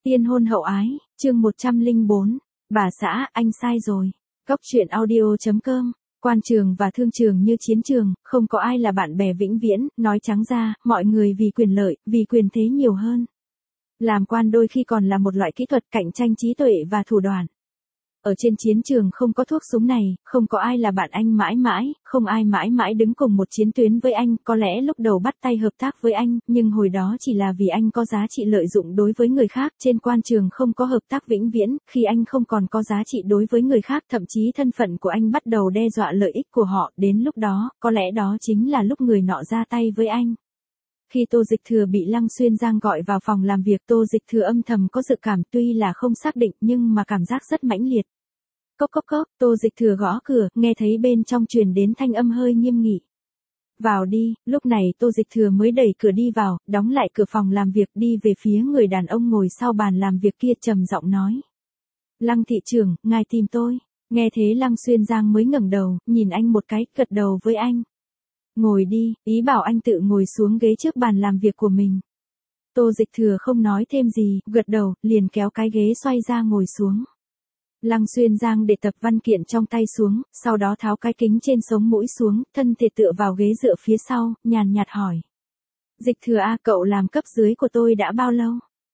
Tiên hôn hậu ái, chương 104. Bà xã, anh sai rồi. Cốc truyện audio.com. Quan trường và thương trường như chiến trường, không có ai là bạn bè vĩnh viễn, nói trắng ra, mọi người vì quyền lợi, vì quyền thế nhiều hơn. Làm quan đôi khi còn là một loại kỹ thuật cạnh tranh trí tuệ và thủ đoạn. Ở trên chiến trường không có thuốc súng này, không có ai là bạn anh mãi mãi, không ai mãi mãi đứng cùng một chiến tuyến với anh, có lẽ lúc đầu bắt tay hợp tác với anh, nhưng hồi đó chỉ là vì anh có giá trị lợi dụng đối với người khác, trên quan trường không có hợp tác vĩnh viễn, khi anh không còn có giá trị đối với người khác, thậm chí thân phận của anh bắt đầu đe dọa lợi ích của họ, đến lúc đó, có lẽ đó chính là lúc người nọ ra tay với anh. Khi Tô Dịch Thừa bị Lăng Xuyên Giang gọi vào phòng làm việc, Tô Dịch Thừa âm thầm có dự cảm, tuy là không xác định nhưng mà cảm giác rất mãnh liệt. Cốc cốc cốc, Tô Dịch Thừa gõ cửa, nghe thấy bên trong truyền đến thanh âm hơi nghiêm nghị. Vào đi, lúc này Tô Dịch Thừa mới đẩy cửa đi vào, đóng lại cửa phòng làm việc, đi về phía người đàn ông ngồi sau bàn làm việc kia, trầm giọng nói. Lăng thị trưởng, ngài tìm tôi. Nghe thế Lăng Xuyên Giang mới ngẩng đầu, nhìn anh một cái, gật đầu với anh. Ngồi đi, ý bảo anh tự ngồi xuống ghế trước bàn làm việc của mình. Tô Dịch Thừa không nói thêm gì, gật đầu, liền kéo cái ghế xoay ra ngồi xuống. Lăng Xuyên Giang để tập văn kiện trong tay xuống, sau đó tháo cái kính trên sống mũi xuống, thân thể tựa vào ghế dựa phía sau, nhàn nhạt hỏi. Dịch Thừa a, cậu làm cấp dưới của tôi đã bao lâu?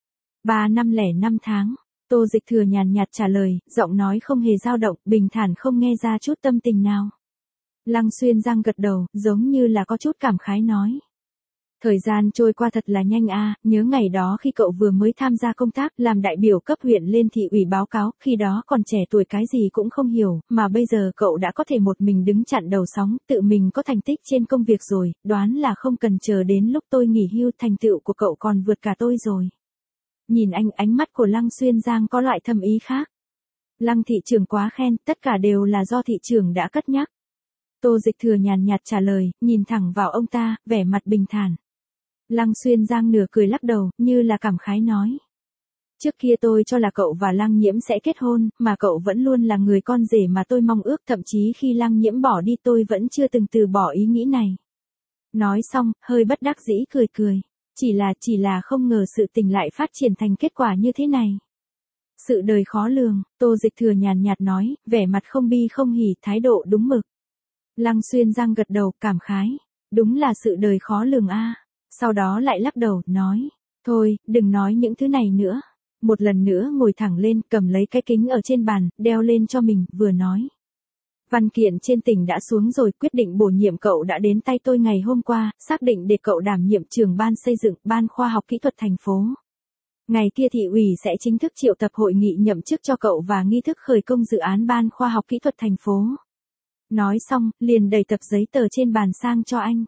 3 năm lẻ 5 tháng. Tô Dịch Thừa nhàn nhạt trả lời, giọng nói không hề dao động, bình thản không nghe ra chút tâm tình nào. Lăng Xuyên Giang gật đầu, giống như là có chút cảm khái nói. Thời gian trôi qua thật là nhanh a, nhớ ngày đó khi cậu vừa mới tham gia công tác, làm đại biểu cấp huyện lên thị ủy báo cáo, khi đó còn trẻ tuổi cái gì cũng không hiểu, mà bây giờ cậu đã có thể một mình đứng chặn đầu sóng, tự mình có thành tích trên công việc rồi, đoán là không cần chờ đến lúc tôi nghỉ hưu, thành tựu của cậu còn vượt cả tôi rồi. Nhìn anh, ánh mắt của Lăng Xuyên Giang có loại thâm ý khác. Lăng thị trưởng quá khen, tất cả đều là do thị trưởng đã cất nhắc. Tô Dịch Thừa nhàn nhạt trả lời, nhìn thẳng vào ông ta, vẻ mặt bình thản. Lăng Xuyên Giang nửa cười lắc đầu, như là cảm khái nói. Trước kia tôi cho là cậu và Lăng Nhiễm sẽ kết hôn, mà cậu vẫn luôn là người con rể mà tôi mong ước, thậm chí khi Lăng Nhiễm bỏ đi tôi vẫn chưa từng từ bỏ ý nghĩ này. Nói xong, hơi bất đắc dĩ cười cười. Chỉ là không ngờ sự tình lại phát triển thành kết quả như thế này. Sự đời khó lường, Tô Dịch Thừa nhàn nhạt nói, vẻ mặt không bi không hỉ, thái độ đúng mực. Lăng Xuyên Giang gật đầu, cảm khái. Đúng là sự đời khó lường a. Sau đó lại lắc đầu, nói. Thôi, đừng nói những thứ này nữa. Một lần nữa ngồi thẳng lên, cầm lấy cái kính ở trên bàn, đeo lên cho mình, vừa nói. Văn kiện trên tỉnh đã xuống rồi, quyết định bổ nhiệm cậu đã đến tay tôi ngày hôm qua, xác định để cậu đảm nhiệm trưởng ban xây dựng, ban khoa học kỹ thuật thành phố. Ngày kia thị ủy sẽ chính thức triệu tập hội nghị nhậm chức cho cậu và nghi thức khởi công dự án ban khoa học kỹ thuật thành phố. Nói xong, liền đẩy tập giấy tờ trên bàn sang cho anh.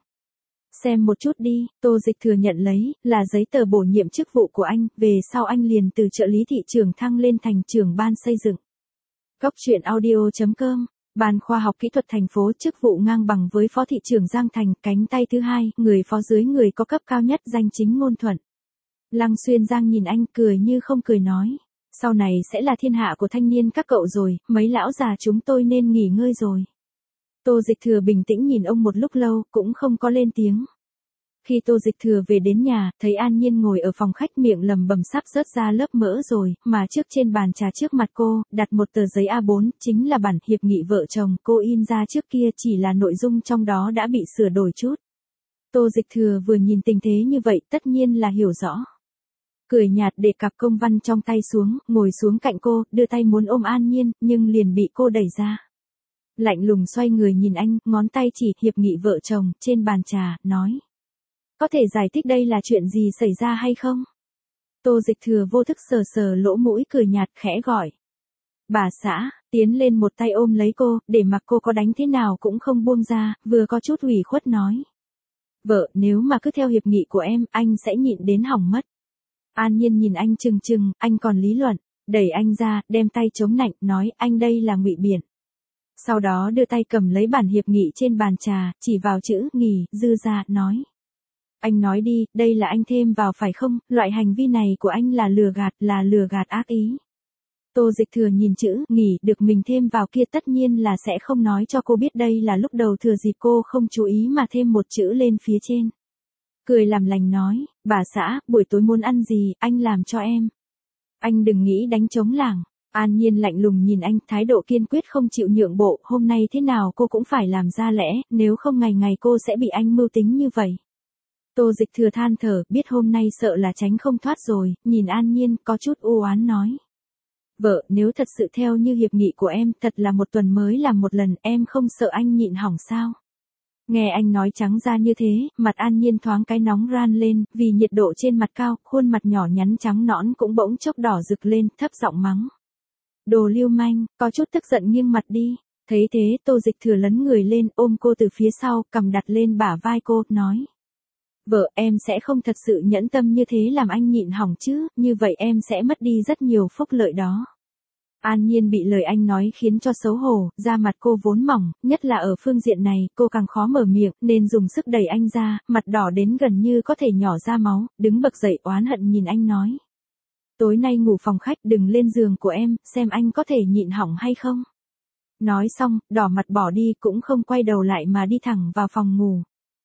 Xem một chút đi, Tô Dịch Thừa nhận lấy, là giấy tờ bổ nhiệm chức vụ của anh, về sau anh liền từ trợ lý thị trưởng thăng lên thành trưởng ban xây dựng. Cốc truyện audio.com. Ban khoa học kỹ thuật thành phố, chức vụ ngang bằng với phó thị trưởng Giang Thành, cánh tay thứ hai, người phó dưới người có cấp cao nhất, danh chính ngôn thuận. Lăng Xuyên Giang nhìn anh, cười như không cười nói. Sau này sẽ là thiên hạ của thanh niên các cậu rồi, mấy lão già chúng tôi nên nghỉ ngơi rồi. Tô Dịch Thừa bình tĩnh nhìn ông một lúc lâu, cũng không có lên tiếng. Khi Tô Dịch Thừa về đến nhà, thấy An Nhiên ngồi ở phòng khách, miệng lẩm bẩm sắp rớt ra lớp mỡ rồi, mà trước trên bàn trà trước mặt cô, đặt một tờ giấy A4, chính là bản hiệp nghị vợ chồng cô in ra trước kia, chỉ là nội dung trong đó đã bị sửa đổi chút. Tô Dịch Thừa vừa nhìn tình thế như vậy, tất nhiên là hiểu rõ. Cười nhạt để cặp công văn trong tay xuống, ngồi xuống cạnh cô, đưa tay muốn ôm An Nhiên, nhưng liền bị cô đẩy ra. Lạnh lùng xoay người nhìn anh, ngón tay chỉ hiệp nghị vợ chồng, trên bàn trà, nói. Có thể giải thích đây là chuyện gì xảy ra hay không? Tô Dịch Thừa vô thức sờ sờ lỗ mũi, cười nhạt, khẽ gọi. Bà xã, tiến lên một tay ôm lấy cô, để mặc cô có đánh thế nào cũng không buông ra, vừa có chút ủy khuất nói. Vợ, nếu mà cứ theo hiệp nghị của em, anh sẽ nhịn đến hỏng mất. An Nhiên nhìn anh chừng chừng, anh còn lý luận, đẩy anh ra, đem tay chống nạnh, nói anh đây là ngụy biện. Sau đó đưa tay cầm lấy bản hiệp nghị trên bàn trà, chỉ vào chữ nghỉ, dư ra, nói. Anh nói đi, đây là anh thêm vào phải không, loại hành vi này của anh là lừa gạt ác ý. Tô Dịch Thừa nhìn chữ nghỉ được mình thêm vào kia, tất nhiên là sẽ không nói cho cô biết đây là lúc đầu thừa dịp cô không chú ý mà thêm một chữ lên phía trên. Cười làm lành nói, bà xã, buổi tối muốn ăn gì, anh làm cho em. Anh đừng nghĩ đánh trống lảng. An Nhiên lạnh lùng nhìn anh, thái độ kiên quyết không chịu nhượng bộ, hôm nay thế nào cô cũng phải làm ra lẽ, nếu không ngày ngày cô sẽ bị anh mưu tính như vậy. Tô Dịch Thừa than thở, biết hôm nay sợ là tránh không thoát rồi, nhìn An Nhiên, có chút u oán nói. Vợ, nếu thật sự theo như hiệp nghị của em, thật là một tuần mới làm một lần, em không sợ anh nhịn hỏng sao? Nghe anh nói trắng ra như thế, mặt An Nhiên thoáng cái nóng ran lên, vì nhiệt độ trên mặt cao, khuôn mặt nhỏ nhắn trắng nõn cũng bỗng chốc đỏ rực lên, thấp giọng mắng. Đồ lưu manh, có chút tức giận nghiêng mặt đi. Thấy thế, Tô Dịch Thừa lấn người lên, ôm cô từ phía sau, cầm đặt lên bả vai cô, nói. Vợ, em sẽ không thật sự nhẫn tâm như thế làm anh nhịn hỏng chứ, như vậy em sẽ mất đi rất nhiều phúc lợi đó. An Nhiên bị lời anh nói khiến cho xấu hổ, da mặt cô vốn mỏng, nhất là ở phương diện này, cô càng khó mở miệng, nên dùng sức đẩy anh ra, mặt đỏ đến gần như có thể nhỏ ra máu, đứng bật dậy oán hận nhìn anh nói. Tối nay ngủ phòng khách, đừng lên giường của em, xem anh có thể nhịn hỏng hay không. Nói xong, đỏ mặt bỏ đi cũng không quay đầu lại mà đi thẳng vào phòng ngủ.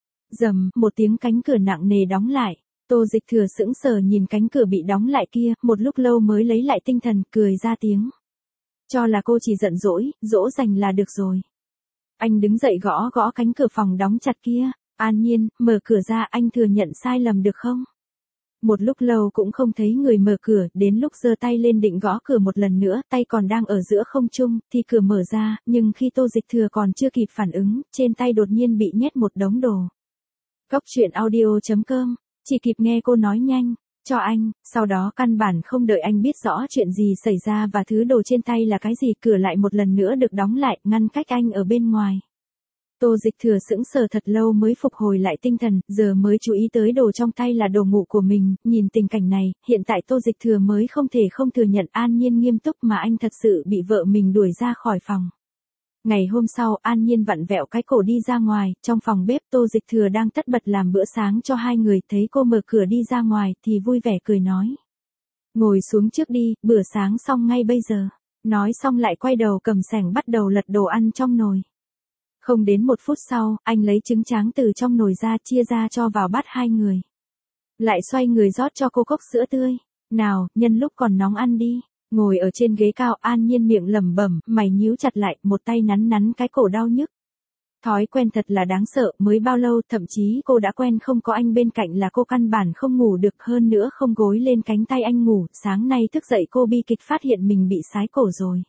Rầm, một tiếng cánh cửa nặng nề đóng lại. Tô Dịch Thừa sững sờ nhìn cánh cửa bị đóng lại kia, một lúc lâu mới lấy lại tinh thần, cười ra tiếng. Cho là cô chỉ giận dỗi, dỗ dành là được rồi. Anh đứng dậy gõ gõ cánh cửa phòng đóng chặt kia. An Nhiên, mở cửa ra, anh thừa nhận sai lầm được không? Một lúc lâu cũng không thấy người mở cửa, đến lúc giơ tay lên định gõ cửa một lần nữa, tay còn đang ở giữa không trung, thì cửa mở ra, nhưng khi Tô Dịch Thừa còn chưa kịp phản ứng, trên tay đột nhiên bị nhét một đống đồ. Cốc truyện audio.com, chỉ kịp nghe cô nói nhanh, cho anh, sau đó căn bản không đợi anh biết rõ chuyện gì xảy ra và thứ đồ trên tay là cái gì, cửa lại một lần nữa được đóng lại, ngăn cách anh ở bên ngoài. Tô Dịch Thừa sững sờ thật lâu mới phục hồi lại tinh thần, giờ mới chú ý tới đồ trong tay là đồ ngủ của mình, nhìn tình cảnh này, hiện tại Tô Dịch Thừa mới không thể không thừa nhận An Nhiên nghiêm túc mà anh thật sự bị vợ mình đuổi ra khỏi phòng. Ngày hôm sau, An Nhiên vặn vẹo cái cổ đi ra ngoài, trong phòng bếp Tô Dịch Thừa đang tất bật làm bữa sáng cho hai người, thấy cô mở cửa đi ra ngoài thì vui vẻ cười nói. Ngồi xuống trước đi, bữa sáng xong ngay bây giờ. Nói xong lại quay đầu cầm xẻng bắt đầu lật đồ ăn trong nồi. Không đến một phút sau, anh lấy trứng tráng từ trong nồi ra chia ra cho vào bát hai người. Lại xoay người rót cho cô cốc sữa tươi. Nào, nhân lúc còn nóng ăn đi. Ngồi ở trên ghế cao, An Nhiên miệng lẩm bẩm, mày nhíu chặt lại, một tay nắn nắn cái cổ đau nhức. Thói quen thật là đáng sợ, mới bao lâu, thậm chí cô đã quen không có anh bên cạnh là cô căn bản không ngủ được, hơn nữa không gối lên cánh tay anh ngủ, sáng nay thức dậy cô bi kịch phát hiện mình bị sái cổ rồi.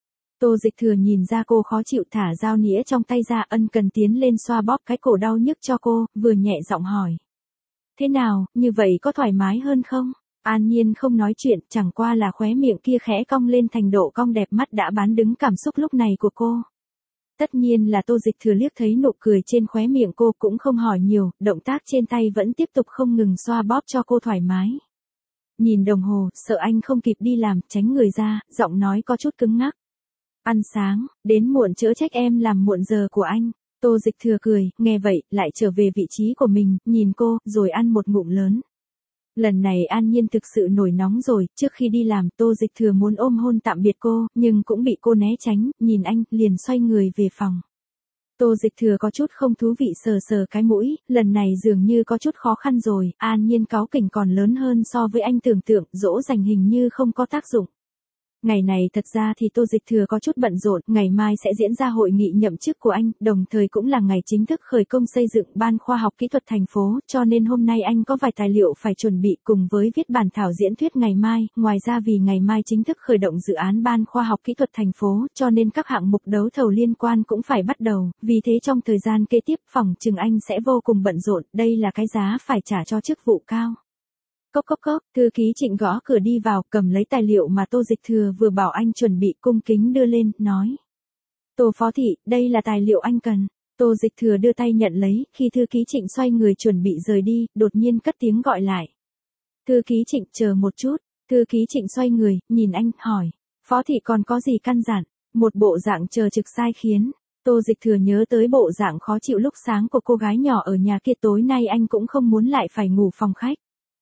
Tô Dịch Thừa nhìn ra cô khó chịu thả dao nĩa trong tay ra, ân cần tiến lên xoa bóp cái cổ đau nhức cho cô, vừa nhẹ giọng hỏi. Thế nào, như vậy có thoải mái hơn không? An Nhiên không nói chuyện, chẳng qua là khóe miệng kia khẽ cong lên thành độ cong đẹp mắt đã bán đứng cảm xúc lúc này của cô. Tất nhiên là Tô Dịch Thừa liếc thấy nụ cười trên khóe miệng cô cũng không hỏi nhiều, động tác trên tay vẫn tiếp tục không ngừng xoa bóp cho cô thoải mái. Nhìn đồng hồ, sợ anh không kịp đi làm, tránh người ra, giọng nói có chút cứng ngắc. Ăn sáng, đến muộn chớ trách em làm muộn giờ của anh. Tô Dịch Thừa cười, nghe vậy, lại trở về vị trí của mình, nhìn cô, rồi ăn một ngụm lớn. Lần này An Nhiên thực sự nổi nóng rồi, trước khi đi làm Tô Dịch Thừa muốn ôm hôn tạm biệt cô, nhưng cũng bị cô né tránh, nhìn anh, liền xoay người về phòng. Tô Dịch Thừa có chút không thú vị sờ sờ cái mũi, lần này dường như có chút khó khăn rồi, An Nhiên cáu kỉnh còn lớn hơn so với anh tưởng tượng, dỗ dành hình như không có tác dụng. Ngày này thật ra thì Tô Dịch Thừa có chút bận rộn, ngày mai sẽ diễn ra hội nghị nhậm chức của anh, đồng thời cũng là ngày chính thức khởi công xây dựng Ban Khoa học Kỹ thuật thành phố, cho nên hôm nay anh có vài tài liệu phải chuẩn bị cùng với viết bản thảo diễn thuyết ngày mai, ngoài ra vì ngày mai chính thức khởi động dự án Ban Khoa học Kỹ thuật thành phố, cho nên các hạng mục đấu thầu liên quan cũng phải bắt đầu, vì thế trong thời gian kế tiếp phỏng chừng anh sẽ vô cùng bận rộn, đây là cái giá phải trả cho chức vụ cao. Cốc cốc cốc, thư ký Trịnh gõ cửa đi vào, cầm lấy tài liệu mà Tô Dịch Thừa vừa bảo anh chuẩn bị, cung kính đưa lên, nói. Tô phó thị, đây là tài liệu anh cần. Tô Dịch Thừa đưa tay nhận lấy, khi thư ký Trịnh xoay người chuẩn bị rời đi, đột nhiên cất tiếng gọi lại. Thư ký Trịnh, chờ một chút. Thư ký Trịnh xoay người, nhìn anh, hỏi. Phó thị còn có gì căn dặn? Một bộ dạng chờ trực sai khiến. Tô Dịch Thừa nhớ tới bộ dạng khó chịu lúc sáng của cô gái nhỏ ở nhà kia, tối nay anh cũng không muốn lại phải ngủ phòng khách.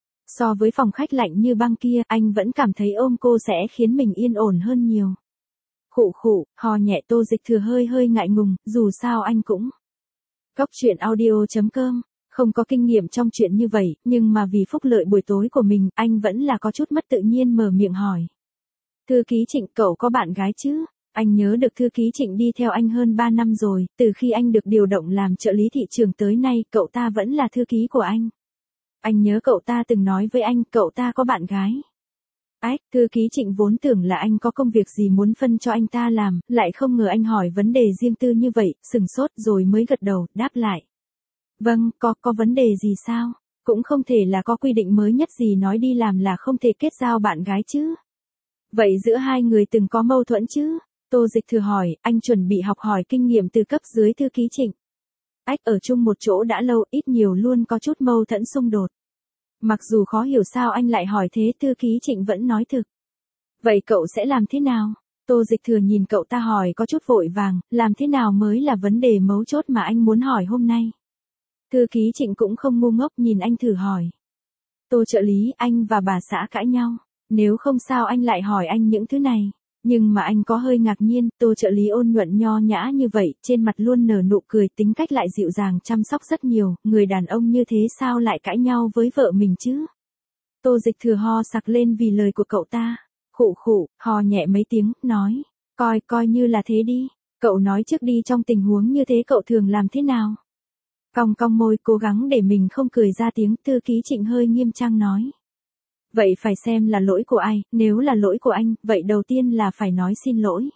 So với phòng khách lạnh như băng kia, anh vẫn cảm thấy ôm cô sẽ khiến mình yên ổn hơn nhiều. Khụ khụ, hò nhẹ. Tô Dịch Thừa hơi ngại ngùng, dù sao anh cũng. Cốc truyện audio.com Không có kinh nghiệm trong chuyện như vậy, nhưng mà vì phúc lợi buổi tối của mình, anh vẫn là có chút mất tự nhiên mở miệng hỏi. Thư ký Trịnh, cậu có bạn gái chứ? Anh nhớ được thư ký Trịnh đi theo anh hơn 3 năm rồi, từ khi anh được điều động làm trợ lý thị trường tới nay, cậu ta vẫn là thư ký của anh. Anh nhớ cậu ta từng nói với anh, cậu ta có bạn gái. Ách, thư ký Trịnh vốn tưởng là anh có công việc gì muốn phân cho anh ta làm, lại không ngờ anh hỏi vấn đề riêng tư như vậy, sừng sốt rồi mới gật đầu, đáp lại. Vâng, có vấn đề gì sao? Cũng không thể là có quy định mới nhất gì nói đi làm là không thể kết giao bạn gái chứ. Vậy giữa hai người từng có mâu thuẫn chứ? Tô Dịch Thừa hỏi, anh chuẩn bị học hỏi kinh nghiệm từ cấp dưới thư ký Trịnh. Ách, ở chung một chỗ đã lâu, ít nhiều luôn có chút mâu thuẫn xung đột. Mặc dù khó hiểu sao anh lại hỏi thế, thư ký Trịnh vẫn nói thực. Vậy cậu sẽ làm thế nào? Tô Dịch Thừa nhìn cậu ta hỏi có chút vội vàng, làm thế nào mới là vấn đề mấu chốt mà anh muốn hỏi hôm nay. Thư ký Trịnh cũng không ngu ngốc, nhìn anh thử hỏi. Tô trợ lý, anh và bà xã cãi nhau. Nếu không sao anh lại hỏi anh những thứ này. Nhưng mà anh có hơi ngạc nhiên, Tô trợ lý ôn nhuận nho nhã như vậy, trên mặt luôn nở nụ cười, tính cách lại dịu dàng chăm sóc rất nhiều, người đàn ông như thế sao lại cãi nhau với vợ mình chứ? Tô Dịch Thừa ho sặc lên vì lời của cậu ta. Khụ khụ, ho nhẹ mấy tiếng, nói. Coi như là thế đi. Cậu nói trước đi, trong tình huống như thế cậu thường làm thế nào? Cong cong môi cố gắng để mình không cười ra tiếng, thư ký Trịnh hơi nghiêm trang nói. Vậy phải xem là lỗi của ai, nếu là lỗi của anh, vậy đầu tiên là phải nói xin lỗi.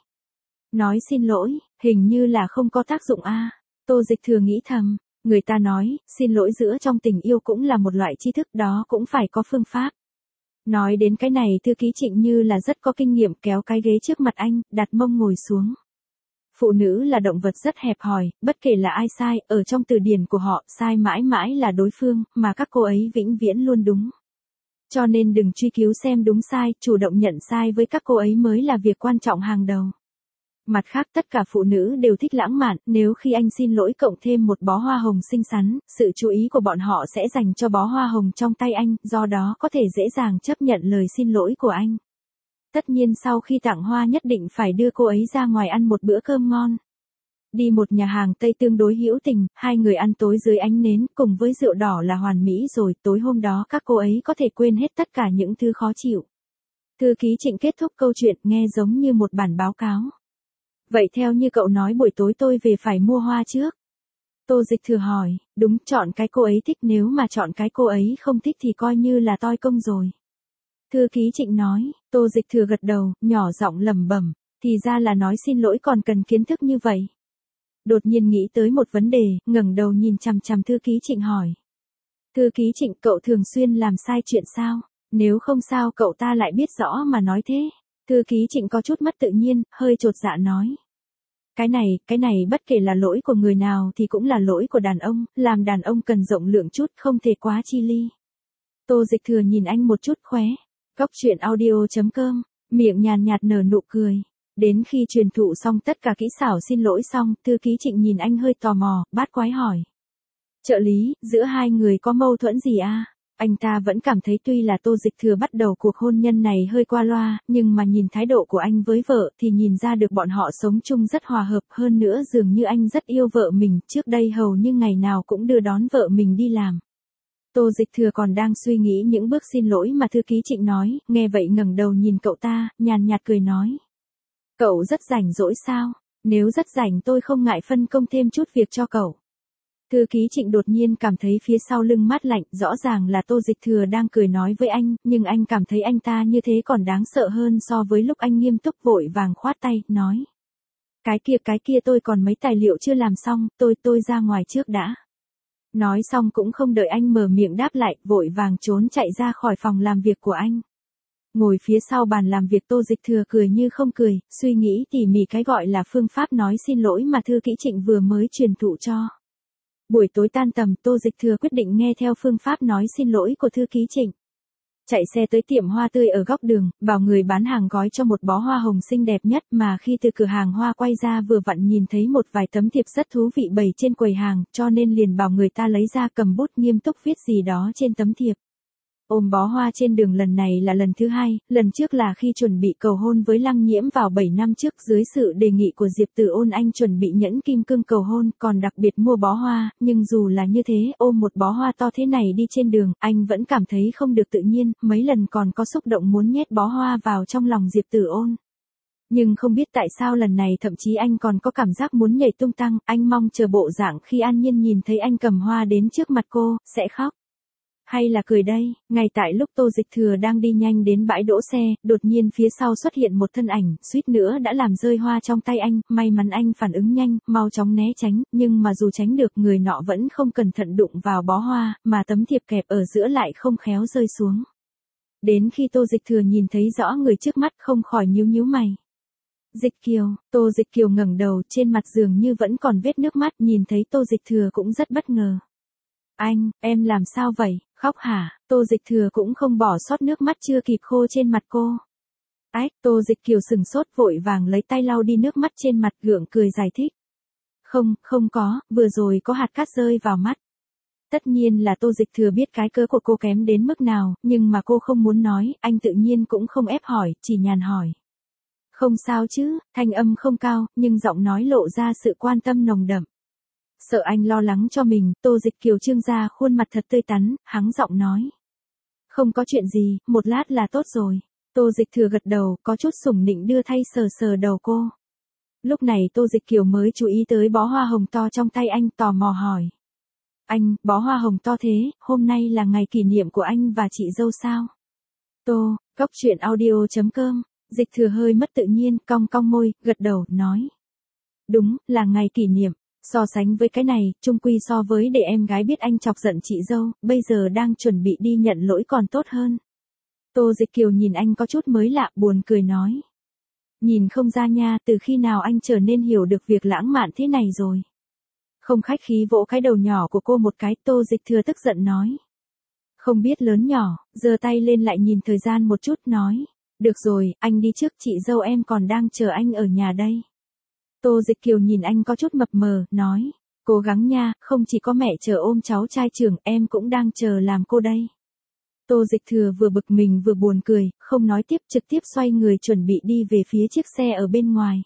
Nói xin lỗi, hình như là không có tác dụng a. Tô Dịch Thừa nghĩ thầm, người ta nói, xin lỗi giữa trong tình yêu cũng là một loại tri thức, đó cũng phải có phương pháp. Nói đến cái này thư ký Trịnh như là rất có kinh nghiệm, kéo cái ghế trước mặt anh, đặt mông ngồi xuống. Phụ nữ là động vật rất hẹp hòi, bất kể là ai sai, ở trong từ điển của họ, sai mãi mãi là đối phương, mà các cô ấy vĩnh viễn luôn đúng. Cho nên đừng truy cứu xem đúng sai, chủ động nhận sai với các cô ấy mới là việc quan trọng hàng đầu. Mặt khác tất cả phụ nữ đều thích lãng mạn, nếu khi anh xin lỗi cộng thêm một bó hoa hồng xinh xắn, sự chú ý của bọn họ sẽ dành cho bó hoa hồng trong tay anh, do đó có thể dễ dàng chấp nhận lời xin lỗi của anh. Tất nhiên sau khi tặng hoa nhất định phải đưa cô ấy ra ngoài ăn một bữa cơm ngon. Đi một nhà hàng Tây tương đối hữu tình, hai người ăn tối dưới ánh nến cùng với rượu đỏ là hoàn mỹ rồi, tối hôm đó các cô ấy có thể quên hết tất cả những thứ khó chịu. Thư ký Trịnh kết thúc câu chuyện nghe giống như một bản báo cáo. Vậy theo như cậu nói buổi tối tôi về phải mua hoa trước. Tô Dịch Thừa hỏi, đúng, chọn cái cô ấy thích, nếu mà chọn cái cô ấy không thích thì coi như là toi công rồi. Thư ký Trịnh nói, Tô Dịch Thừa gật đầu, nhỏ giọng lẩm bẩm, thì ra là nói xin lỗi còn cần kiến thức như vậy. Đột nhiên nghĩ tới một vấn đề, ngẩng đầu nhìn chằm chằm thư ký Trịnh hỏi. Thư ký Trịnh, cậu thường xuyên làm sai chuyện sao? Nếu không sao cậu ta lại biết rõ mà nói thế. Thư ký Trịnh có chút mất tự nhiên, hơi chột dạ nói. Cái này bất kể là lỗi của người nào thì cũng là lỗi của đàn ông, làm đàn ông cần rộng lượng chút, không thể quá chi ly. Tô Dịch Thừa nhìn anh một chút khóe. Góc truyện audio.com, miệng nhàn nhạt nở nụ cười. Đến khi truyền thụ xong tất cả kỹ xảo xin lỗi xong, thư ký Trịnh nhìn anh hơi tò mò, bát quái hỏi. Trợ lý, giữa hai người có mâu thuẫn gì à? Anh ta vẫn cảm thấy tuy là Tô Dịch Thừa bắt đầu cuộc hôn nhân này hơi qua loa, nhưng mà nhìn thái độ của anh với vợ thì nhìn ra được bọn họ sống chung rất hòa hợp, hơn nữa dường như anh rất yêu vợ mình, trước đây hầu như ngày nào cũng đưa đón vợ mình đi làm. Tô Dịch Thừa còn đang suy nghĩ những bước xin lỗi mà thư ký Trịnh nói, nghe vậy ngẩng đầu nhìn cậu ta, nhàn nhạt cười nói. Cậu rất rảnh rỗi sao? Nếu rất rảnh tôi không ngại phân công thêm chút việc cho cậu. Thư ký Trịnh đột nhiên cảm thấy phía sau lưng mát lạnh, rõ ràng là Tô Dịch Thừa đang cười nói với anh, nhưng anh cảm thấy anh ta như thế còn đáng sợ hơn so với lúc anh nghiêm túc vội vàng khoát tay, nói. Cái kia tôi còn mấy tài liệu chưa làm xong, tôi ra ngoài trước đã. Nói xong cũng không đợi anh mở miệng đáp lại, vội vàng trốn chạy ra khỏi phòng làm việc của anh. Ngồi phía sau bàn làm việc Tô Dịch Thừa cười như không cười, suy nghĩ tỉ mỉ cái gọi là phương pháp nói xin lỗi mà thư ký Trịnh vừa mới truyền thụ cho. Buổi tối tan tầm, Tô Dịch Thừa quyết định nghe theo phương pháp nói xin lỗi của thư ký Trịnh. Chạy xe tới tiệm hoa tươi ở góc đường, bảo người bán hàng gói cho một bó hoa hồng xinh đẹp nhất, mà khi từ cửa hàng hoa quay ra vừa vặn nhìn thấy một vài tấm thiệp rất thú vị bày trên quầy hàng, cho nên liền bảo người ta lấy ra cầm bút nghiêm túc viết gì đó trên tấm thiệp. Ôm bó hoa trên đường lần này là lần thứ hai, lần trước là khi chuẩn bị cầu hôn với Lăng Nhiễm vào 7 năm trước dưới sự đề nghị của Diệp Tử Ôn anh chuẩn bị nhẫn kim cương cầu hôn còn đặc biệt mua bó hoa, nhưng dù là như thế ôm một bó hoa to thế này đi trên đường, anh vẫn cảm thấy không được tự nhiên, mấy lần còn có xúc động muốn nhét bó hoa vào trong lòng Diệp Tử Ôn. Nhưng không biết tại sao lần này thậm chí anh còn có cảm giác muốn nhảy tung tăng, anh mong chờ bộ dạng khi An Nhiên nhìn thấy anh cầm hoa đến trước mặt cô, sẽ khóc. Hay là cười đây, ngay tại lúc Tô Dịch Thừa đang đi nhanh đến bãi đỗ xe, đột nhiên phía sau xuất hiện một thân ảnh, suýt nữa đã làm rơi hoa trong tay anh, may mắn anh phản ứng nhanh, mau chóng né tránh, nhưng mà dù tránh được người nọ vẫn không cẩn thận đụng vào bó hoa, mà tấm thiệp kẹp ở giữa lại không khéo rơi xuống. Đến khi Tô Dịch Thừa nhìn thấy rõ người trước mắt không khỏi nhíu nhíu mày. Dịch Kiều, Tô Dịch Kiều ngẩng đầu, trên mặt dường như vẫn còn vết nước mắt, nhìn thấy Tô Dịch Thừa cũng rất bất ngờ. Anh, em làm sao vậy, khóc hả? Tô Dịch Thừa cũng không bỏ sót nước mắt chưa kịp khô trên mặt cô. Ách, Tô Dịch Kiều sừng sốt vội vàng lấy tay lau đi nước mắt trên mặt gượng cười giải thích. Không có, vừa rồi có hạt cát rơi vào mắt. Tất nhiên là Tô Dịch Thừa biết cái cớ của cô kém đến mức nào, nhưng mà cô không muốn nói, anh tự nhiên cũng không ép hỏi, chỉ nhàn hỏi. Không sao chứ, thanh âm không cao, nhưng giọng nói lộ ra sự quan tâm nồng đậm. Sợ anh lo lắng cho mình, Tô Dịch Kiều trương ra khuôn mặt thật tươi tắn, hắng giọng nói. Không có chuyện gì, một lát là tốt rồi. Tô Dịch Thừa gật đầu, có chút sủng nịnh đưa thay sờ sờ đầu cô. Lúc này Tô Dịch Kiều mới chú ý tới bó hoa hồng to trong tay anh, tò mò hỏi. Anh, bó hoa hồng to thế, hôm nay là ngày kỷ niệm của anh và chị dâu sao? Cóc truyện audio.com. Dịch Thừa hơi mất tự nhiên, cong cong môi, gật đầu, nói. Đúng, là ngày kỷ niệm. So sánh với cái này, chung quy so với để em gái biết anh chọc giận chị dâu, bây giờ đang chuẩn bị đi nhận lỗi còn tốt hơn. Tô Dịch Kiều nhìn anh có chút mới lạ, buồn cười nói. Nhìn không ra nha, từ khi nào anh trở nên hiểu được việc lãng mạn thế này rồi. Không khách khí vỗ cái đầu nhỏ của cô một cái, Tô Dịch Thừa tức giận nói. Không biết lớn nhỏ, giơ tay lên lại nhìn thời gian một chút, nói. Được rồi, anh đi trước, chị dâu em còn đang chờ anh ở nhà đây. Tô Dịch Kiều nhìn anh có chút mập mờ, nói. Cố gắng nha, không chỉ có mẹ chờ ôm cháu trai trưởng, em cũng đang chờ làm cô đây. Tô Dịch Thừa vừa bực mình vừa buồn cười, không nói tiếp, trực tiếp xoay người chuẩn bị đi về phía chiếc xe ở bên ngoài.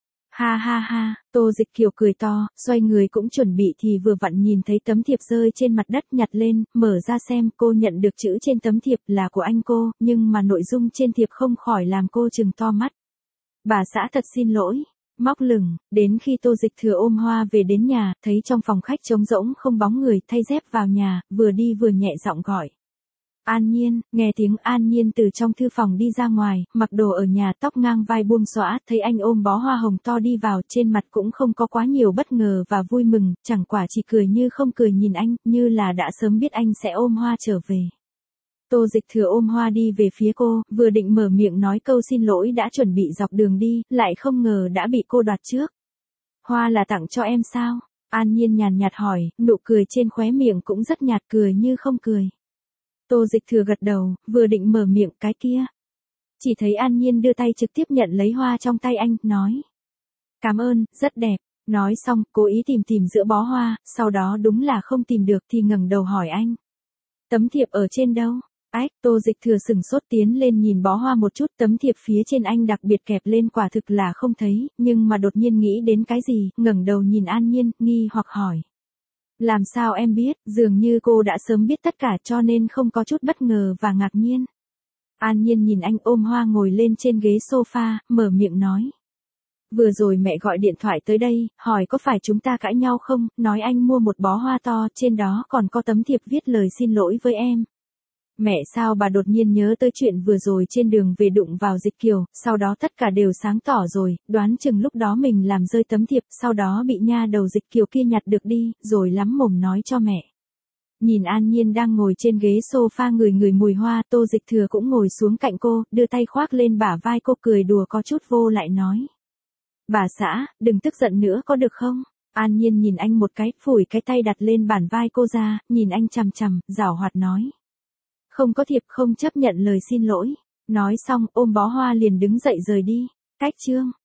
Ha ha ha, Tô Dịch Kiều cười to, xoay người cũng chuẩn bị thì vừa vặn nhìn thấy tấm thiệp rơi trên mặt đất, nhặt lên, mở ra xem, cô nhận được chữ trên tấm thiệp là của anh cô, nhưng mà nội dung trên thiệp không khỏi làm cô trừng to mắt. Bà xã thật xin lỗi. Móc lửng, đến khi Tô Dịch Thừa ôm hoa về đến nhà, thấy trong phòng khách trống rỗng không bóng người, thay dép vào nhà, vừa đi vừa nhẹ giọng gọi. An Nhiên, nghe tiếng An Nhiên từ trong thư phòng đi ra ngoài, mặc đồ ở nhà, tóc ngang vai buông xõa, thấy anh ôm bó hoa hồng to đi vào, trên mặt cũng không có quá nhiều bất ngờ và vui mừng, chẳng quả chỉ cười như không cười nhìn anh, như là đã sớm biết anh sẽ ôm hoa trở về. Tô Dịch Thừa ôm hoa đi về phía cô, vừa định mở miệng nói câu xin lỗi đã chuẩn bị dọc đường đi, lại không ngờ đã bị cô đoạt trước. Hoa là tặng cho em sao? An Nhiên nhàn nhạt hỏi, nụ cười trên khóe miệng cũng rất nhạt, cười như không cười. Tô Dịch Thừa gật đầu, vừa định mở miệng, cái kia. Chỉ thấy An Nhiên đưa tay trực tiếp nhận lấy hoa trong tay anh, nói. Cảm ơn, rất đẹp. Nói xong, cố ý tìm giữa bó hoa, sau đó đúng là không tìm được thì ngẩng đầu hỏi anh. Tấm thiệp ở trên đâu? Ách, Tô Dịch Thừa sừng sốt tiến lên nhìn bó hoa một chút, tấm thiệp phía trên anh đặc biệt kẹp lên quả thực là không thấy, nhưng mà đột nhiên nghĩ đến cái gì, ngẩng đầu nhìn An Nhiên, nghi hoặc hỏi. Làm sao em biết, dường như cô đã sớm biết tất cả cho nên không có chút bất ngờ và ngạc nhiên. An Nhiên nhìn anh ôm hoa ngồi lên trên ghế sofa, mở miệng nói. Vừa rồi mẹ gọi điện thoại tới đây, hỏi có phải chúng ta cãi nhau không, nói anh mua một bó hoa to, trên đó còn có tấm thiệp viết lời xin lỗi với em. Mẹ sao bà đột nhiên nhớ tới chuyện vừa rồi trên đường về đụng vào Dịch Kiều, sau đó tất cả đều sáng tỏ rồi, đoán chừng lúc đó mình làm rơi tấm thiệp, sau đó bị nha đầu Dịch Kiều kia nhặt được đi, rồi lắm mồm nói cho mẹ. Nhìn An Nhiên đang ngồi trên ghế sofa ngửi mùi hoa, Tô Dịch Thừa cũng ngồi xuống cạnh cô, đưa tay khoác lên bả vai cô, cười đùa có chút vô lại nói. Bà xã, đừng tức giận nữa có được không? An Nhiên nhìn anh một cái, phủi cái tay đặt lên bả vai cô ra, nhìn anh chằm chằm, giảo hoạt nói. Không có thiệp, không chấp nhận lời xin lỗi. Nói xong, ôm bó hoa liền đứng dậy rời đi. Cách chương.